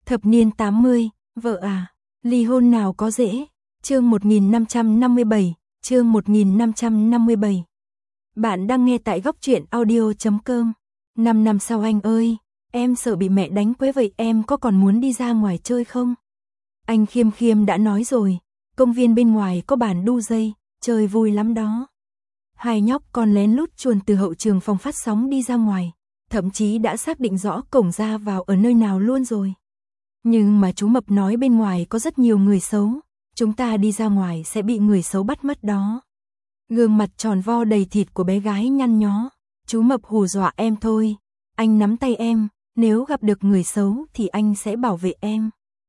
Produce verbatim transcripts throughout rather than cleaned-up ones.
Thập niên tám mươi, vợ à, ly hôn nào có dễ. Chương một nghìn năm trăm năm mươi bảy, chương một nghìn năm trăm năm mươi bảy. Bạn đang nghe tại góc truyện audio chấm com. Năm năm sau anh ơi, em sợ bị mẹ đánh quế vậy, em có còn muốn đi ra ngoài chơi không? Anh Khiêm Khiêm đã nói rồi, công viên bên ngoài có bàn đu dây, chơi vui lắm đó. Hai nhóc còn lén lút chuồn từ hậu trường phòng phát sóng đi ra ngoài, thậm chí đã xác định rõ cổng ra vào ở nơi nào luôn rồi. Nhưng mà chú Mập nói bên ngoài có rất nhiều người xấu, chúng ta đi ra ngoài sẽ bị người xấu bắt mất đó. Gương mặt tròn vo đầy thịt của bé gái nhăn nhó, chú Mập hù dọa em thôi, anh nắm tay em, nếu gặp được người xấu thì anh sẽ bảo vệ em.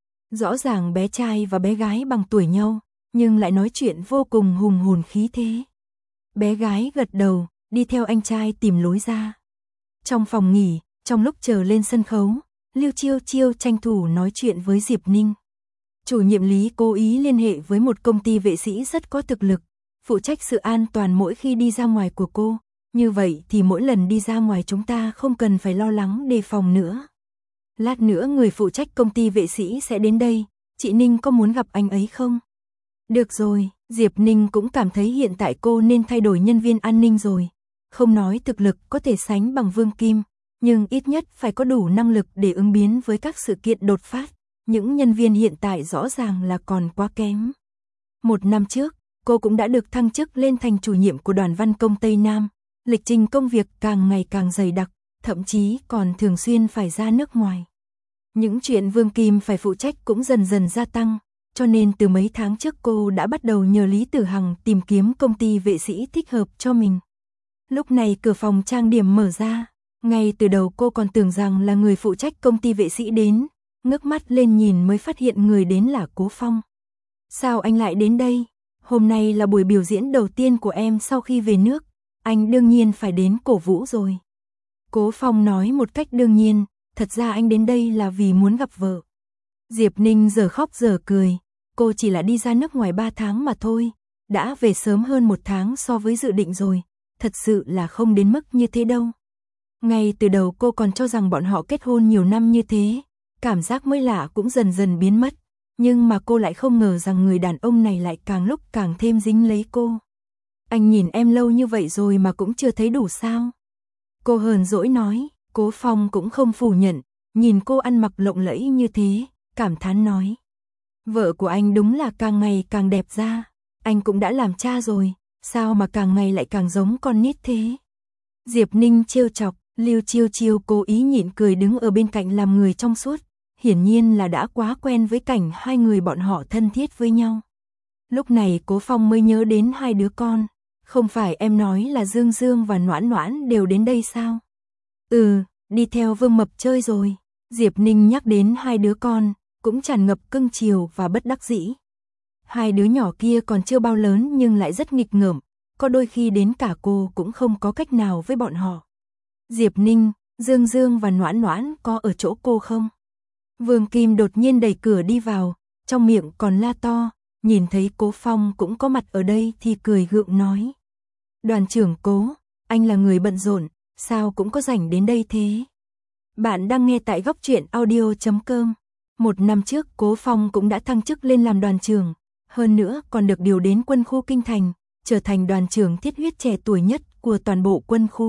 Rõ ràng bé trai và bé gái bằng tuổi nhau, nhưng lại nói chuyện vô cùng hùng hồn khí thế. Bé gái gật đầu, đi theo anh trai tìm lối ra. Trong phòng nghỉ, trong lúc chờ lên sân khấu, Lưu Chiêu Chiêu tranh thủ nói chuyện với Diệp Ninh. Chủ nhiệm Lý cố ý liên hệ với một công ty vệ sĩ rất có thực lực, phụ trách sự an toàn mỗi khi đi ra ngoài của cô. Như vậy thì mỗi lần đi ra ngoài chúng ta không cần phải lo lắng đề phòng nữa. Lát nữa người phụ trách công ty vệ sĩ sẽ đến đây, chị Ninh có muốn gặp anh ấy không? Được rồi, Diệp Ninh cũng cảm thấy hiện tại cô nên thay đổi nhân viên an ninh rồi. Không nói thực lực có thể sánh bằng Vương Kim, nhưng ít nhất phải có đủ năng lực để ứng biến với các sự kiện đột phát. Những nhân viên hiện tại rõ ràng là còn quá kém. Một năm trước, cô cũng đã được thăng chức lên thành chủ nhiệm của đoàn văn công Tây Nam. Lịch trình công việc càng ngày càng dày đặc, thậm chí còn thường xuyên phải ra nước ngoài. Những chuyện Vương Kim phải phụ trách cũng dần dần gia tăng, cho nên từ mấy tháng trước cô đã bắt đầu nhờ Lý Tử Hằng tìm kiếm công ty vệ sĩ thích hợp cho mình. Lúc này cửa phòng trang điểm mở ra, ngay từ đầu cô còn tưởng rằng là người phụ trách công ty vệ sĩ đến, ngước mắt lên nhìn mới phát hiện người đến là Cố Phong. Sao anh lại đến đây? Hôm nay là buổi biểu diễn đầu tiên của em sau khi về nước, anh đương nhiên phải đến cổ vũ rồi. Cố Phong nói một cách đương nhiên, thật ra anh đến đây là vì muốn gặp vợ. Diệp Ninh giờ khóc giờ cười, cô chỉ là đi ra nước ngoài ba tháng mà thôi, đã về sớm hơn một tháng so với dự định rồi, thật sự là không đến mức như thế đâu. Ngay từ đầu cô còn cho rằng bọn họ kết hôn nhiều năm như thế, cảm giác mới lạ cũng dần dần biến mất, nhưng mà cô lại không ngờ rằng người đàn ông này lại càng lúc càng thêm dính lấy cô. Anh nhìn em lâu như vậy rồi mà cũng chưa thấy đủ sao? Cô hờn dỗi nói. Cố Phong cũng không phủ nhận, nhìn cô ăn mặc lộng lẫy như thế, cảm thán nói. Vợ của anh đúng là càng ngày càng đẹp ra, anh cũng đã làm cha rồi, sao mà càng ngày lại càng giống con nít thế? Diệp Ninh trêu chọc, Lưu Chiêu Chiêu cố ý nhịn cười đứng ở bên cạnh làm người trong suốt, hiển nhiên là đã quá quen với cảnh hai người bọn họ thân thiết với nhau. Lúc này Cố Phong mới nhớ đến hai đứa con, không phải em nói là Dương Dương và Noãn Noãn đều đến đây sao? Ừ, đi theo Vương Mập chơi rồi. Diệp Ninh nhắc đến hai đứa con, cũng tràn ngập cưng chiều và bất đắc dĩ. Hai đứa nhỏ kia còn chưa bao lớn nhưng lại rất nghịch ngợm, có đôi khi đến cả cô cũng không có cách nào với bọn họ. Diệp Ninh, Dương Dương và Noãn Noãn có ở chỗ cô không? Vương Kim đột nhiên đẩy cửa đi vào, trong miệng còn la to, nhìn thấy Cố Phong cũng có mặt ở đây thì cười gượng nói. Đoàn trưởng Cố, anh là người bận rộn, sao cũng có rảnh đến đây thế? Bạn đang nghe tại góc truyện audio chấm com. Một năm trước Cố Phong cũng đã thăng chức lên làm đoàn trưởng, hơn nữa còn được điều đến quân khu Kinh Thành, trở thành đoàn trưởng thiết huyết trẻ tuổi nhất của toàn bộ quân khu.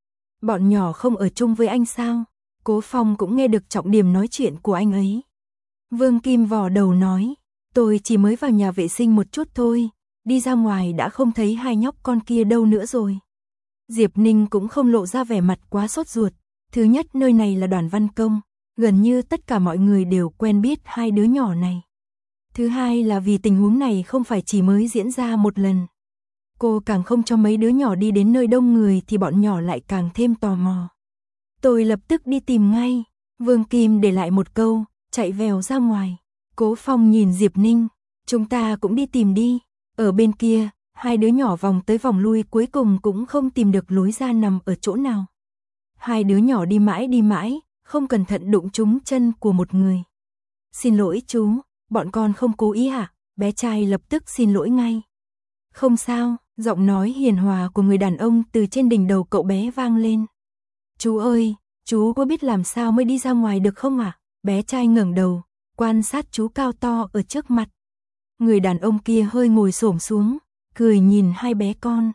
Bọn nhỏ không ở chung với anh sao? Cố Phong cũng nghe được trọng điểm nói chuyện của anh ấy. Vương Kim vò đầu nói, tôi chỉ mới vào nhà vệ sinh một chút thôi, đi ra ngoài đã không thấy hai nhóc con kia đâu nữa rồi. Diệp Ninh cũng không lộ ra vẻ mặt quá sốt ruột. Thứ nhất, nơi này là đoàn văn công, gần như tất cả mọi người đều quen biết hai đứa nhỏ này. Thứ hai là vì tình huống này không phải chỉ mới diễn ra một lần. Cô càng không cho mấy đứa nhỏ đi đến nơi đông người thì bọn nhỏ lại càng thêm tò mò. Tôi lập tức đi tìm ngay. Vương Kim để lại một câu, chạy vèo ra ngoài. Cố Phong nhìn Diệp Ninh, chúng ta cũng đi tìm đi. Ở bên kia, hai đứa nhỏ vòng tới vòng lui cuối cùng cũng không tìm được lối ra nằm ở chỗ nào. Hai đứa nhỏ đi mãi đi mãi, không cẩn thận đụng trúng chân của một người. Xin lỗi chú, bọn con không cố ý hả? Bé trai lập tức xin lỗi ngay. Không sao, giọng nói hiền hòa của người đàn ông từ trên đỉnh đầu cậu bé vang lên. Chú ơi, chú có biết làm sao mới đi ra ngoài được không ạ? À? bé trai ngẩng đầu, quan sát chú cao to ở trước mặt. Người đàn ông kia hơi ngồi xổm xuống, cười nhìn hai bé con.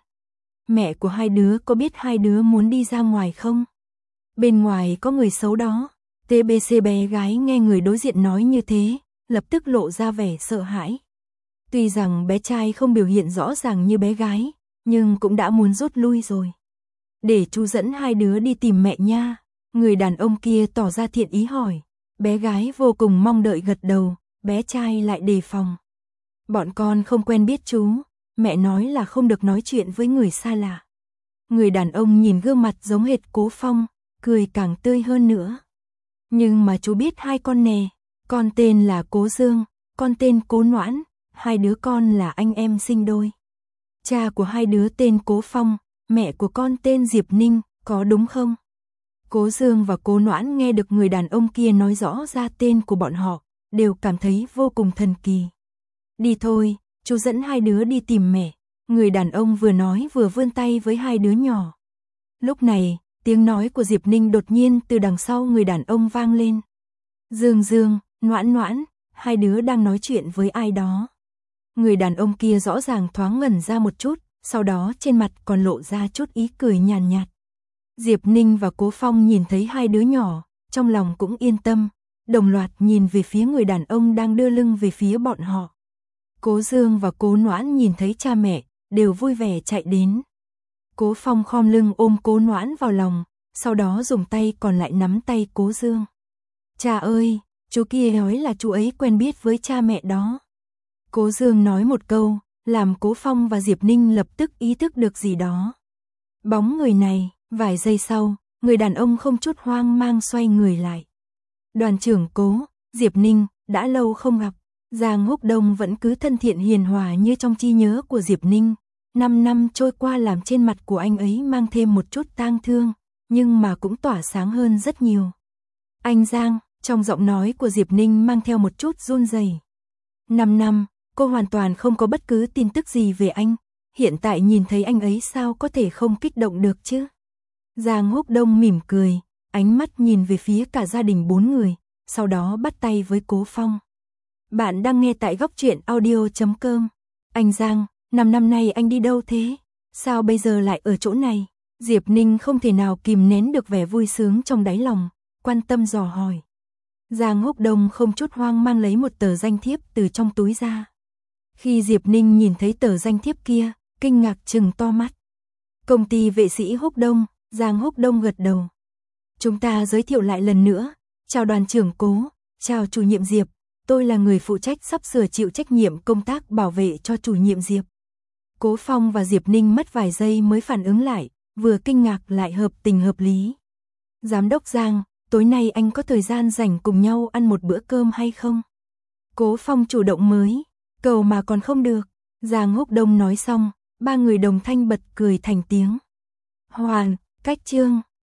Mẹ của hai đứa có biết hai đứa muốn đi ra ngoài không? Bên ngoài có người xấu đó. tê bê xê bé gái nghe người đối diện nói như thế, lập tức lộ ra vẻ sợ hãi. Tuy rằng bé trai không biểu hiện rõ ràng như bé gái, nhưng cũng đã muốn rút lui rồi. Để chú dẫn hai đứa đi tìm mẹ nha. Người đàn ông kia tỏ ra thiện ý hỏi. Bé gái vô cùng mong đợi gật đầu, bé trai lại đề phòng. Bọn con không quen biết chú, mẹ nói là không được nói chuyện với người xa lạ. Người đàn ông nhìn gương mặt giống hệt Cố Phong, cười càng tươi hơn nữa. Nhưng mà chú biết hai con nè, con tên là Cố Dương, con tên Cố Noãn, hai đứa con là anh em sinh đôi. Cha của hai đứa tên Cố Phong, mẹ của con tên Diệp Ninh, có đúng không? Cố Dương và Cố Noãn nghe được người đàn ông kia nói rõ ra tên của bọn họ, đều cảm thấy vô cùng thần kỳ. Đi thôi, chú dẫn hai đứa đi tìm mẹ. Người đàn ông vừa nói vừa vươn tay với hai đứa nhỏ. Lúc này, tiếng nói của Diệp Ninh đột nhiên từ đằng sau người đàn ông vang lên. Dương Dương, Noãn Noãn, hai đứa đang nói chuyện với ai đó. Người đàn ông kia rõ ràng thoáng ngẩn ra một chút, sau đó trên mặt còn lộ ra chút ý cười nhàn nhạt. Diệp Ninh và Cố Phong nhìn thấy hai đứa nhỏ, trong lòng cũng yên tâm, đồng loạt nhìn về phía người đàn ông đang đưa lưng về phía bọn họ. Cố Dương và Cố Noãn nhìn thấy cha mẹ, đều vui vẻ chạy đến. Cố Phong khom lưng ôm Cố Noãn vào lòng, sau đó dùng tay còn lại nắm tay Cố Dương. Cha ơi, chú kia nói là chú ấy quen biết với cha mẹ đó. Cố Dương nói một câu, làm Cố Phong và Diệp Ninh lập tức ý thức được gì đó. Bóng người này, vài giây sau, người đàn ông không chút hoang mang xoay người lại. Đoàn trưởng Cố, Diệp Ninh, đã lâu không gặp. Giang Húc Đông vẫn cứ thân thiện hiền hòa như trong trí nhớ của Diệp Ninh. Năm năm trôi qua làm trên mặt của anh ấy mang thêm một chút tang thương, nhưng mà cũng tỏa sáng hơn rất nhiều. Anh Giang, trong giọng nói của Diệp Ninh mang theo một chút run rẩy. Năm năm, cô hoàn toàn không có bất cứ tin tức gì về anh. Hiện tại nhìn thấy anh ấy sao có thể không kích động được chứ? Giang Húc Đông mỉm cười, ánh mắt nhìn về phía cả gia đình bốn người, sau đó bắt tay với Cố Phong. Bạn đang nghe tại góc truyện audio chấm com. Anh Giang, năm năm nay anh đi đâu thế? Sao bây giờ lại ở chỗ này? Diệp Ninh không thể nào kìm nén được vẻ vui sướng trong đáy lòng, quan tâm dò hỏi. Giang Húc Đông không chút hoang mang lấy một tờ danh thiếp từ trong túi ra. Khi Diệp Ninh nhìn thấy tờ danh thiếp kia, kinh ngạc trừng to mắt. Công ty vệ sĩ Húc Đông, Giang Húc Đông gật đầu. Chúng ta giới thiệu lại lần nữa, chào đoàn trưởng Cố, chào chủ nhiệm Diệp. Tôi là người phụ trách sắp sửa chịu trách nhiệm công tác bảo vệ cho chủ nhiệm Diệp. Cố Phong và Diệp Ninh mất vài giây mới phản ứng lại, vừa kinh ngạc lại hợp tình hợp lý. Giám đốc Giang, tối nay anh có thời gian rảnh cùng nhau ăn một bữa cơm hay không? Cố Phong chủ động mới, cầu mà còn không được. Giang Húc Đông nói xong, ba người đồng thanh bật cười thành tiếng. Hoàn, cách chương.